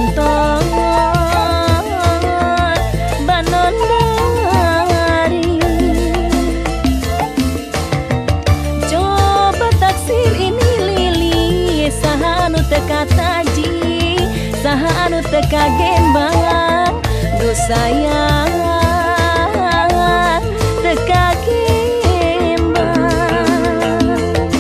penonton Banondari. Coba taksir ini lili, saha anu teka taji, saha anu teka gembang, duh sayang teka gembang.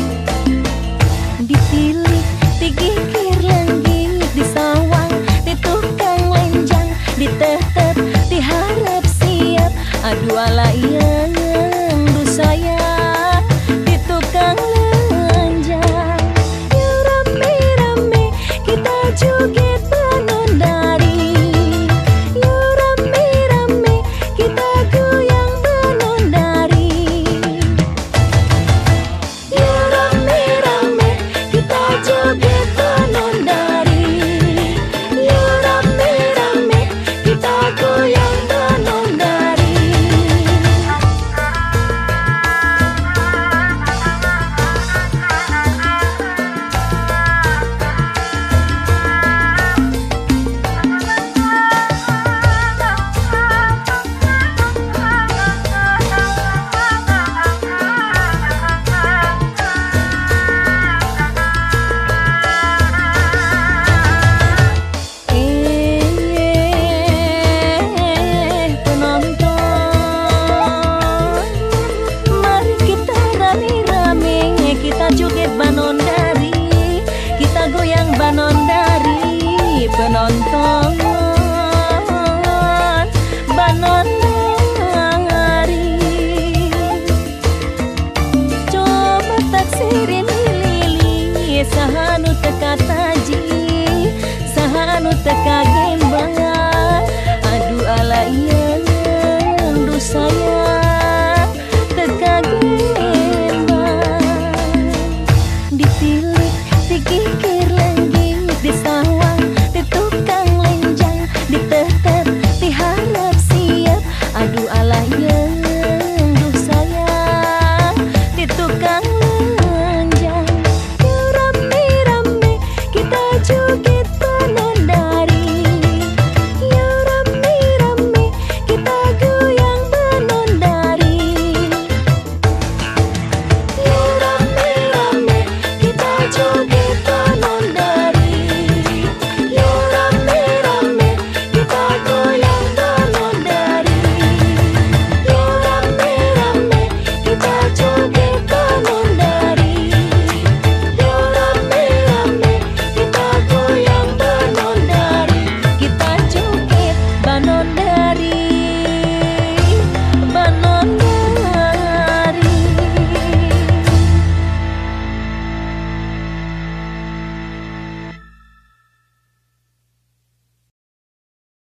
Dipilih, digigir lengging, disawang, ditukang lenjang, ditetep, diharap siap, adu alayang, duh sayang, ditukang lenjang. Yuk rame-rame kita joget Banondari, yuk rame-rame kita goyang Banondari, yuk rame-rame kita joget Banondari, yuk rame-rame kita goyang Banondari. Penonton, mari kita rame-rame kita joget Banondari, kita goyang Banondari. Penonton Banondari, coba taksir ini lili, saha anu teka taji, saha anu teka